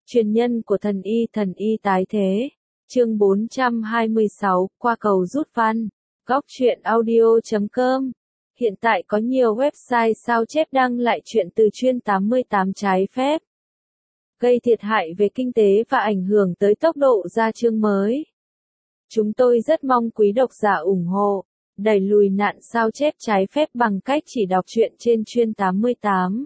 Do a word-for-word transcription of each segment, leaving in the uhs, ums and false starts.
Truyền nhân của thần y thần y tái thế. Chương bốn trăm hai mươi sáu, qua cầu rút văn. Góc truyện audio chấm com. Hiện tại có nhiều website sao chép đăng lại truyện từ chuyên tám mươi tám trái phép, gây thiệt hại về kinh tế và ảnh hưởng tới tốc độ ra chương mới. Chúng tôi rất mong quý độc giả ủng hộ, đẩy lùi nạn sao chép trái phép bằng cách chỉ đọc truyện trên chuyên tám mươi tám.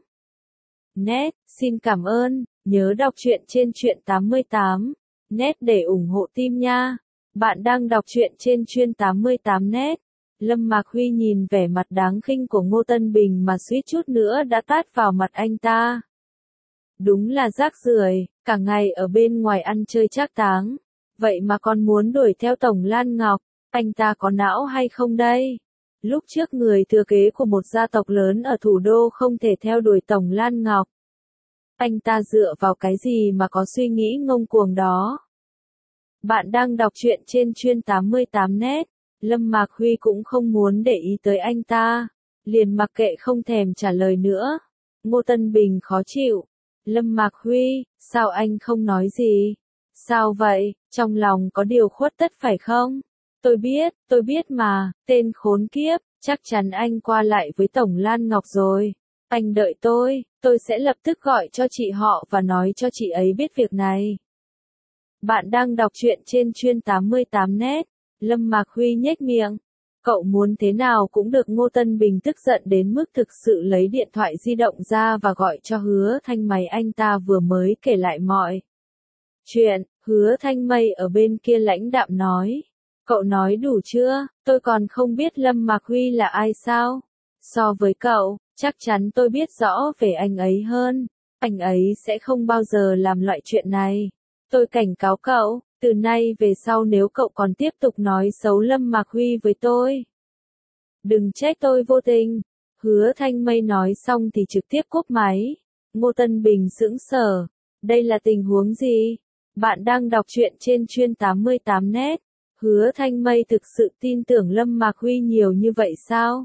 Net, xin cảm ơn, nhớ đọc truyện trên truyện tám mươi tám. Net để ủng hộ team nha. Bạn đang đọc truyện trên chuyên tám mươi tám net. Lâm Mạc Huy nhìn vẻ mặt đáng khinh của Ngô Tân Bình mà suýt chút nữa đã tát vào mặt anh ta. Đúng là rác rưởi, cả ngày ở bên ngoài ăn chơi trác táng, vậy mà còn muốn đuổi theo Tổng Lan Ngọc, anh ta có não hay không đây? Lúc trước người thừa kế của một gia tộc lớn ở thủ đô không thể theo đuổi Tổng Lan Ngọc. Anh ta dựa vào cái gì mà có suy nghĩ ngông cuồng đó? Bạn đang đọc truyện trên chuyên tám mươi tám net. Lâm Mạc Huy cũng không muốn để ý tới anh ta, liền mặc kệ không thèm trả lời nữa. Ngô Tân Bình khó chịu. Lâm Mạc Huy, sao anh không nói gì? Sao vậy, trong lòng có điều khuất tất phải không? Tôi biết, tôi biết mà, tên khốn kiếp, chắc chắn anh qua lại với Tổng Lan Ngọc rồi. Anh đợi tôi, tôi sẽ lập tức gọi cho chị họ và nói cho chị ấy biết việc này. Bạn đang đọc truyện trên chuyên tám mươi tám net. Lâm Mạc Huy nhếch miệng. Cậu muốn thế nào cũng được. Ngô Tân Bình tức giận đến mức thực sự lấy điện thoại di động ra và gọi cho Hứa Thanh Mây. Anh ta vừa mới kể lại mọi chuyện. Hứa Thanh Mây ở bên kia lãnh đạm nói. Cậu nói đủ chưa, tôi còn không biết Lâm Mạc Huy là ai sao? So với cậu, chắc chắn tôi biết rõ về anh ấy hơn. Anh ấy sẽ không bao giờ làm loại chuyện này. Tôi cảnh cáo cậu, từ nay về sau nếu cậu còn tiếp tục nói xấu Lâm Mạc Huy với tôi, đừng trách tôi vô tình. Hứa Thanh Mây nói xong thì trực tiếp cúp máy. Ngô Tân Bình sững sờ. Đây là tình huống gì? Bạn đang đọc truyện trên chuyên tám mươi tám net. Hứa Thanh Mây thực sự tin tưởng Lâm Mạc Huy nhiều như vậy sao?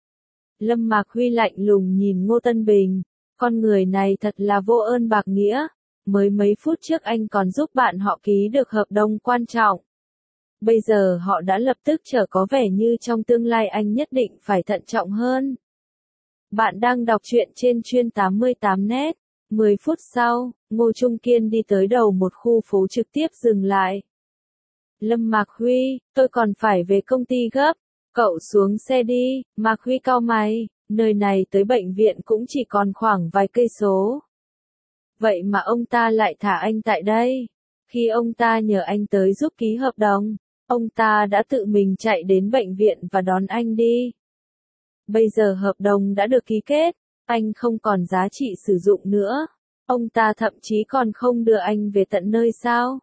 Lâm Mạc Huy lạnh lùng nhìn Ngô Tân Bình. Con người này thật là vô ơn bạc nghĩa. Mới mấy phút trước anh còn giúp bạn họ ký được hợp đồng quan trọng. Bây giờ họ đã lập tức trở có vẻ như trong tương lai anh nhất định phải thận trọng hơn. Bạn đang đọc truyện trên chuyên tám mươi tám net. mười phút sau, Ngô Trung Kiên đi tới đầu một khu phố trực tiếp dừng lại. Lâm Mạc Huy, tôi còn phải về công ty gấp. Cậu xuống xe đi. Mạc Huy cau mày, nơi này tới bệnh viện cũng chỉ còn khoảng vài cây số. Vậy mà ông ta lại thả anh tại đây. Khi ông ta nhờ anh tới giúp ký hợp đồng, ông ta đã tự mình chạy đến bệnh viện và đón anh đi. Bây giờ hợp đồng đã được ký kết, anh không còn giá trị sử dụng nữa. Ông ta thậm chí còn không đưa anh về tận nơi sao?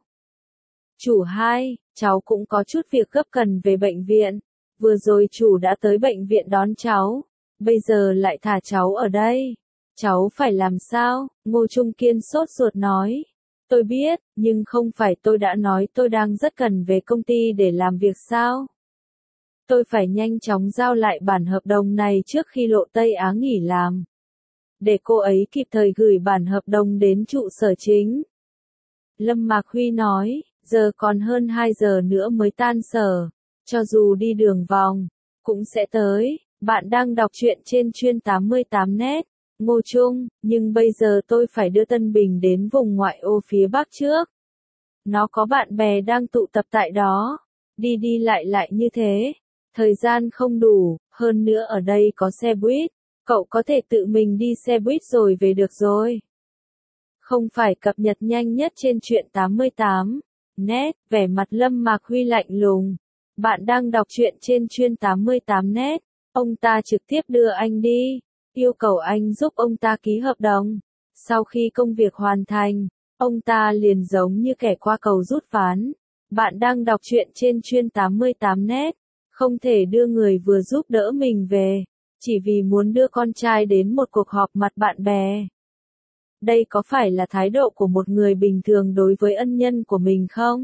Chủ hai, cháu cũng có chút việc gấp cần về bệnh viện. Vừa rồi chủ đã tới bệnh viện đón cháu, bây giờ lại thả cháu ở đây. Cháu phải làm sao? Ngô Trung Kiên sốt ruột nói. Tôi biết, nhưng không phải tôi đã nói tôi đang rất cần về công ty để làm việc sao? Tôi phải nhanh chóng giao lại bản hợp đồng này trước khi Lộ Tây Á nghỉ làm. Để cô ấy kịp thời gửi bản hợp đồng đến trụ sở chính. Lâm Mạc Huy nói, giờ còn hơn hai giờ nữa mới tan sở. Cho dù đi đường vòng, cũng sẽ tới. Bạn đang đọc truyện trên chuyên tám mươi tám net. Ngô Trung, nhưng bây giờ tôi phải đưa Tân Bình đến vùng ngoại ô phía Bắc trước. Nó có bạn bè đang tụ tập tại đó. Đi đi lại lại như thế. Thời gian không đủ, hơn nữa ở đây có xe buýt. Cậu có thể tự mình đi xe buýt rồi về được rồi. Không phải cập nhật nhanh nhất trên truyện tám mươi tám net, vẻ mặt Lâm Mạc Huy lạnh lùng. Bạn đang đọc truyện trên chuyên tám mươi tám net. Ông ta trực tiếp đưa anh đi. Yêu cầu anh giúp ông ta ký hợp đồng. Sau khi công việc hoàn thành, ông ta liền giống như kẻ qua cầu rút ván. Bạn đang đọc truyện trên chuyên tám mươi tám net. Không thể đưa người vừa giúp đỡ mình về, chỉ vì muốn đưa con trai đến một cuộc họp mặt bạn bè. Đây có phải là thái độ của một người bình thường đối với ân nhân của mình không?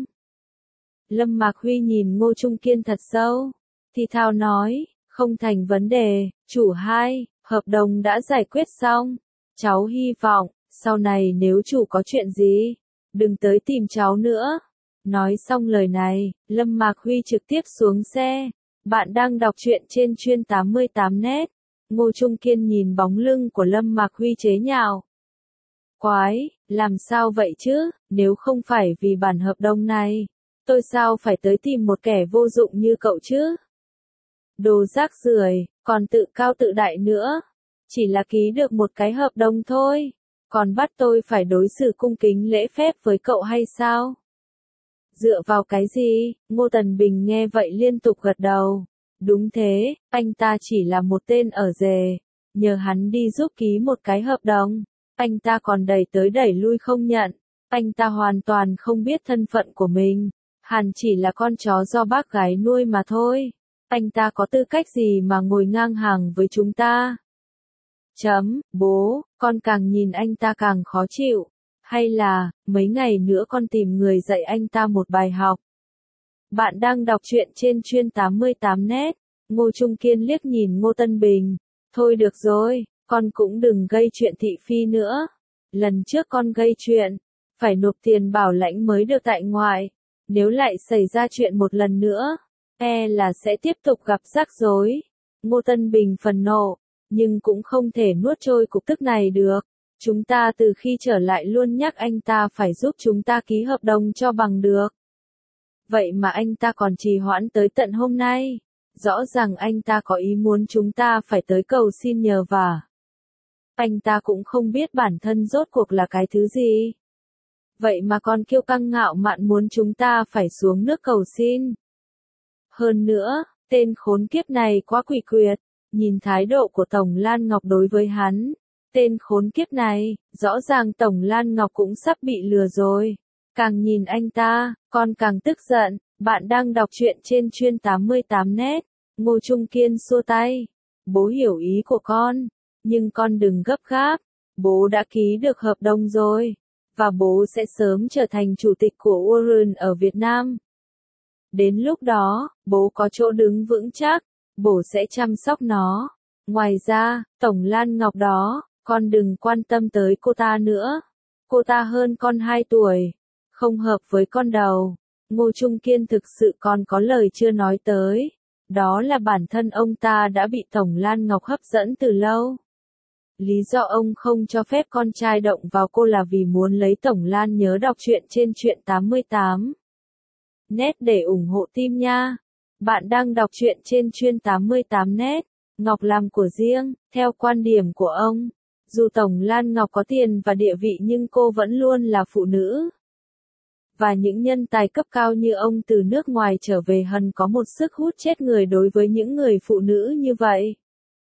Lâm Mạc Huy nhìn Ngô Trung Kiên thật sâu, thì thào nói, không thành vấn đề, chủ hai. Hợp đồng đã giải quyết xong. Cháu hy vọng, sau này nếu chủ có chuyện gì, đừng tới tìm cháu nữa. Nói xong lời này, Lâm Mạc Huy trực tiếp xuống xe. Bạn đang đọc truyện trên chuyên tám mươi tám net. Ngô Trung Kiên nhìn bóng lưng của Lâm Mạc Huy chế nhạo. Quái, làm sao vậy chứ, nếu không phải vì bản hợp đồng này, tôi sao phải tới tìm một kẻ vô dụng như cậu chứ? Đồ rác rưởi, còn tự cao tự đại nữa. Chỉ là ký được một cái hợp đồng thôi, còn bắt tôi phải đối xử cung kính lễ phép với cậu hay sao? Dựa vào cái gì? Ngô Tần Bình nghe vậy liên tục gật đầu. Đúng thế, anh ta chỉ là một tên ở rề. Nhờ hắn đi giúp ký một cái hợp đồng, anh ta còn đẩy tới đẩy lui không nhận. Anh ta hoàn toàn không biết thân phận của mình. Hàn chỉ là con chó do bác gái nuôi mà thôi. Anh ta có tư cách gì mà ngồi ngang hàng với chúng ta? Chấm, bố, con càng nhìn anh ta càng khó chịu. Hay là, mấy ngày nữa con tìm người dạy anh ta một bài học. Bạn đang đọc truyện trên chuyên tám mươi tám net. Ngô Trung Kiên liếc nhìn Ngô Tân Bình. Thôi được rồi, con cũng đừng gây chuyện thị phi nữa. Lần trước con gây chuyện, phải nộp tiền bảo lãnh mới được tại ngoại. Nếu lại xảy ra chuyện một lần nữa, e là sẽ tiếp tục gặp rắc rối. Ngô Tân Bình phẫn nộ, nhưng cũng không thể nuốt trôi cục tức này được. Chúng ta từ khi trở lại luôn nhắc anh ta phải giúp chúng ta ký hợp đồng cho bằng được. Vậy mà anh ta còn trì hoãn tới tận hôm nay. Rõ ràng anh ta có ý muốn chúng ta phải tới cầu xin nhờ vả. Anh ta cũng không biết bản thân rốt cuộc là cái thứ gì. Vậy mà còn kiêu căng ngạo mạn muốn chúng ta phải xuống nước cầu xin. Hơn nữa, tên khốn kiếp này quá quỷ quyệt. Nhìn thái độ của Tổng Lan Ngọc đối với hắn. Tên khốn kiếp này, rõ ràng Tổng Lan Ngọc cũng sắp bị lừa rồi. Càng nhìn anh ta, con càng tức giận. Bạn đang đọc truyện trên chuyên tám mươi tám net. Ngô Trung Kiên xua tay. Bố hiểu ý của con, nhưng con đừng gấp gáp. Bố đã ký được hợp đồng rồi, và bố sẽ sớm trở thành chủ tịch của Uren ở Việt Nam. Đến lúc đó, bố có chỗ đứng vững chắc, bố sẽ chăm sóc nó. Ngoài ra, Tổng Lan Ngọc đó, con đừng quan tâm tới cô ta nữa. Cô ta hơn con hai tuổi, không hợp với con đâu. Ngô Trung Kiên thực sự còn có lời chưa nói tới. Đó là bản thân ông ta đã bị Tổng Lan Ngọc hấp dẫn từ lâu. Lý do ông không cho phép con trai động vào cô là vì muốn lấy Tổng Lan nhớ đọc truyện trên truyện tám mươi tám net để ủng hộ team nha. Bạn đang đọc truyện trên chuyên tám mươi tám net. Ngọc làm của riêng, theo quan điểm của ông. Dù Tổng Lan Ngọc có tiền và địa vị nhưng cô vẫn luôn là phụ nữ. Và những nhân tài cấp cao như ông từ nước ngoài trở về hẳn có một sức hút chết người đối với những người phụ nữ như vậy.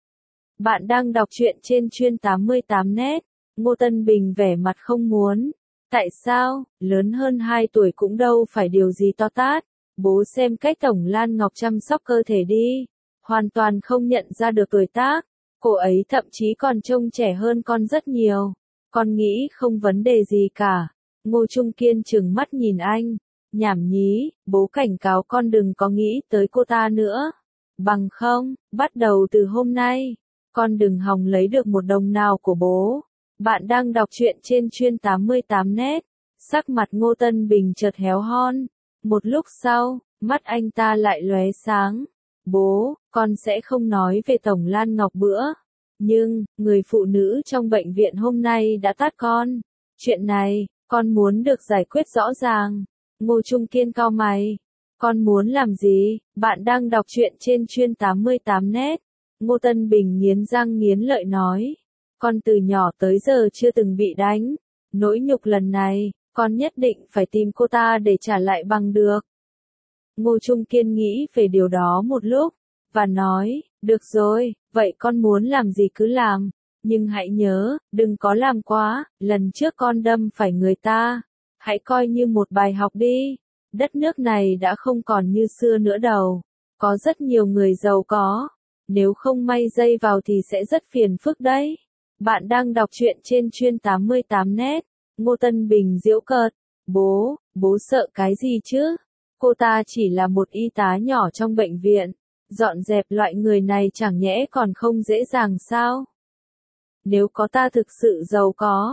Bạn đang đọc truyện trên chuyên tám mươi tám net. Ngô Tân Bình vẻ mặt không muốn. Tại sao, lớn hơn hai tuổi cũng đâu phải điều gì to tát. Bố xem cách Tổng Lan Ngọc chăm sóc cơ thể đi. Hoàn toàn không nhận ra được tuổi tác. Cô ấy thậm chí còn trông trẻ hơn con rất nhiều. Con nghĩ không vấn đề gì cả. Ngô Trung Kiên trừng mắt nhìn anh. Nhảm nhí, bố cảnh cáo con đừng có nghĩ tới cô ta nữa. Bằng không, bắt đầu từ hôm nay, con đừng hòng lấy được một đồng nào của bố. Bạn đang đọc truyện trên chuyên tám mươi tám net. Sắc mặt Ngô Tân Bình chợt héo hon. Một lúc sau, mắt anh ta lại lóe sáng. Bố, con sẽ không nói về Tổng Lan Ngọc bữa. Nhưng, người phụ nữ trong bệnh viện hôm nay đã tát con. Chuyện này, con muốn được giải quyết rõ ràng. Ngô Trung Kiên cau mày. Con muốn làm gì? Bạn đang đọc truyện trên chuyên tám mươi tám net. Ngô Tân Bình nghiến răng nghiến lợi nói. Con từ nhỏ tới giờ chưa từng bị đánh. Nỗi nhục lần này, con nhất định phải tìm cô ta để trả lại bằng được. Ngô Trung Kiên nghĩ về điều đó một lúc, và nói, được rồi, vậy con muốn làm gì cứ làm. Nhưng hãy nhớ, đừng có làm quá, lần trước con đâm phải người ta. Hãy coi như một bài học đi. Đất nước này đã không còn như xưa nữa đâu. Có rất nhiều người giàu có. Nếu không may dây vào thì sẽ rất phiền phức đấy. Bạn đang đọc truyện trên chuyên tám mươi tám net. Ngô Tân Bình giễu cợt. Bố, bố sợ cái gì chứ? Cô ta chỉ là một y tá nhỏ trong bệnh viện. Dọn dẹp loại người này chẳng nhẽ còn không dễ dàng sao? Nếu có ta thực sự giàu có,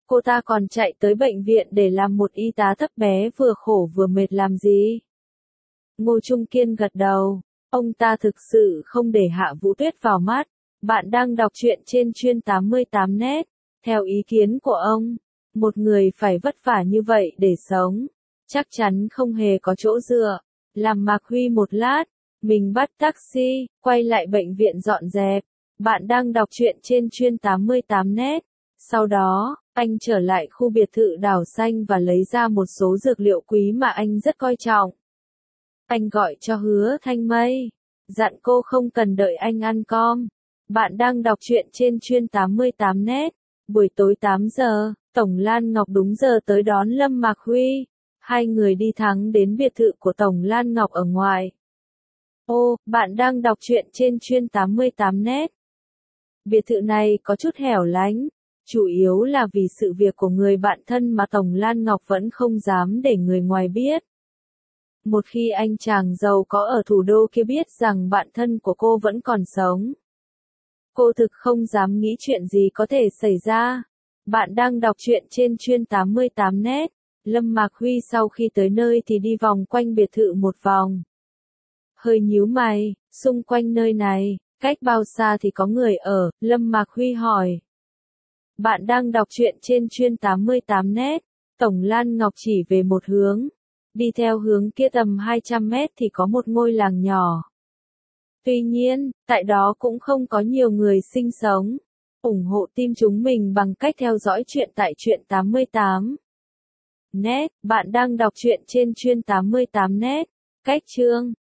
Cô ta còn chạy tới bệnh viện để làm một y tá thấp bé vừa khổ vừa mệt làm gì? Ngô Trung Kiên gật đầu. Ông ta thực sự không để Hạ Vũ Tuyết vào mắt. Bạn đang đọc truyện trên chuyên tám mươi tám net. Theo ý kiến của ông, một người phải vất vả như vậy để sống, chắc chắn không hề có chỗ dựa. Làm Mạc Huy một lát, mình bắt taxi, quay lại bệnh viện dọn dẹp. Bạn đang đọc truyện trên chuyên tám mươi tám net. Sau đó, anh trở lại khu biệt thự đảo xanh và lấy ra một số dược liệu quý mà anh rất coi trọng. Anh gọi cho Hứa Thanh Mây, dặn cô không cần đợi anh ăn cơm. Bạn đang đọc truyện trên chuyên tám mươi tám net. Buổi tối tám giờ, Tổng Lan Ngọc đúng giờ tới đón Lâm Mạc Huy. Hai người đi thẳng đến biệt thự của Tổng Lan Ngọc ở ngoài. Ô, bạn đang đọc truyện trên chuyên tám mươi tám net. Biệt thự này có chút hẻo lánh, chủ yếu là vì sự việc của người bạn thân mà Tổng Lan Ngọc vẫn không dám để người ngoài biết. Một khi anh chàng giàu có ở thủ đô kia biết rằng bạn thân của cô vẫn còn sống, cô thực không dám nghĩ chuyện gì có thể xảy ra. Bạn đang đọc truyện trên chuyên tám mươi tám net. Lâm Mạc Huy sau khi tới nơi thì đi vòng quanh biệt thự một vòng. Hơi nhíu mày, xung quanh nơi này, cách bao xa thì có người ở, Lâm Mạc Huy hỏi. Bạn đang đọc truyện trên chuyên tám mươi tám net. Tổng Lan Ngọc chỉ về một hướng. Đi theo hướng kia tầm hai trăm mét thì có một ngôi làng nhỏ. Tuy nhiên, tại đó cũng không có nhiều người sinh sống. Ủng hộ team chúng mình bằng cách theo dõi truyện tại truyện tám mươi tám net. Bạn đang đọc truyện trên chuyên tám mươi tám net. Cách chương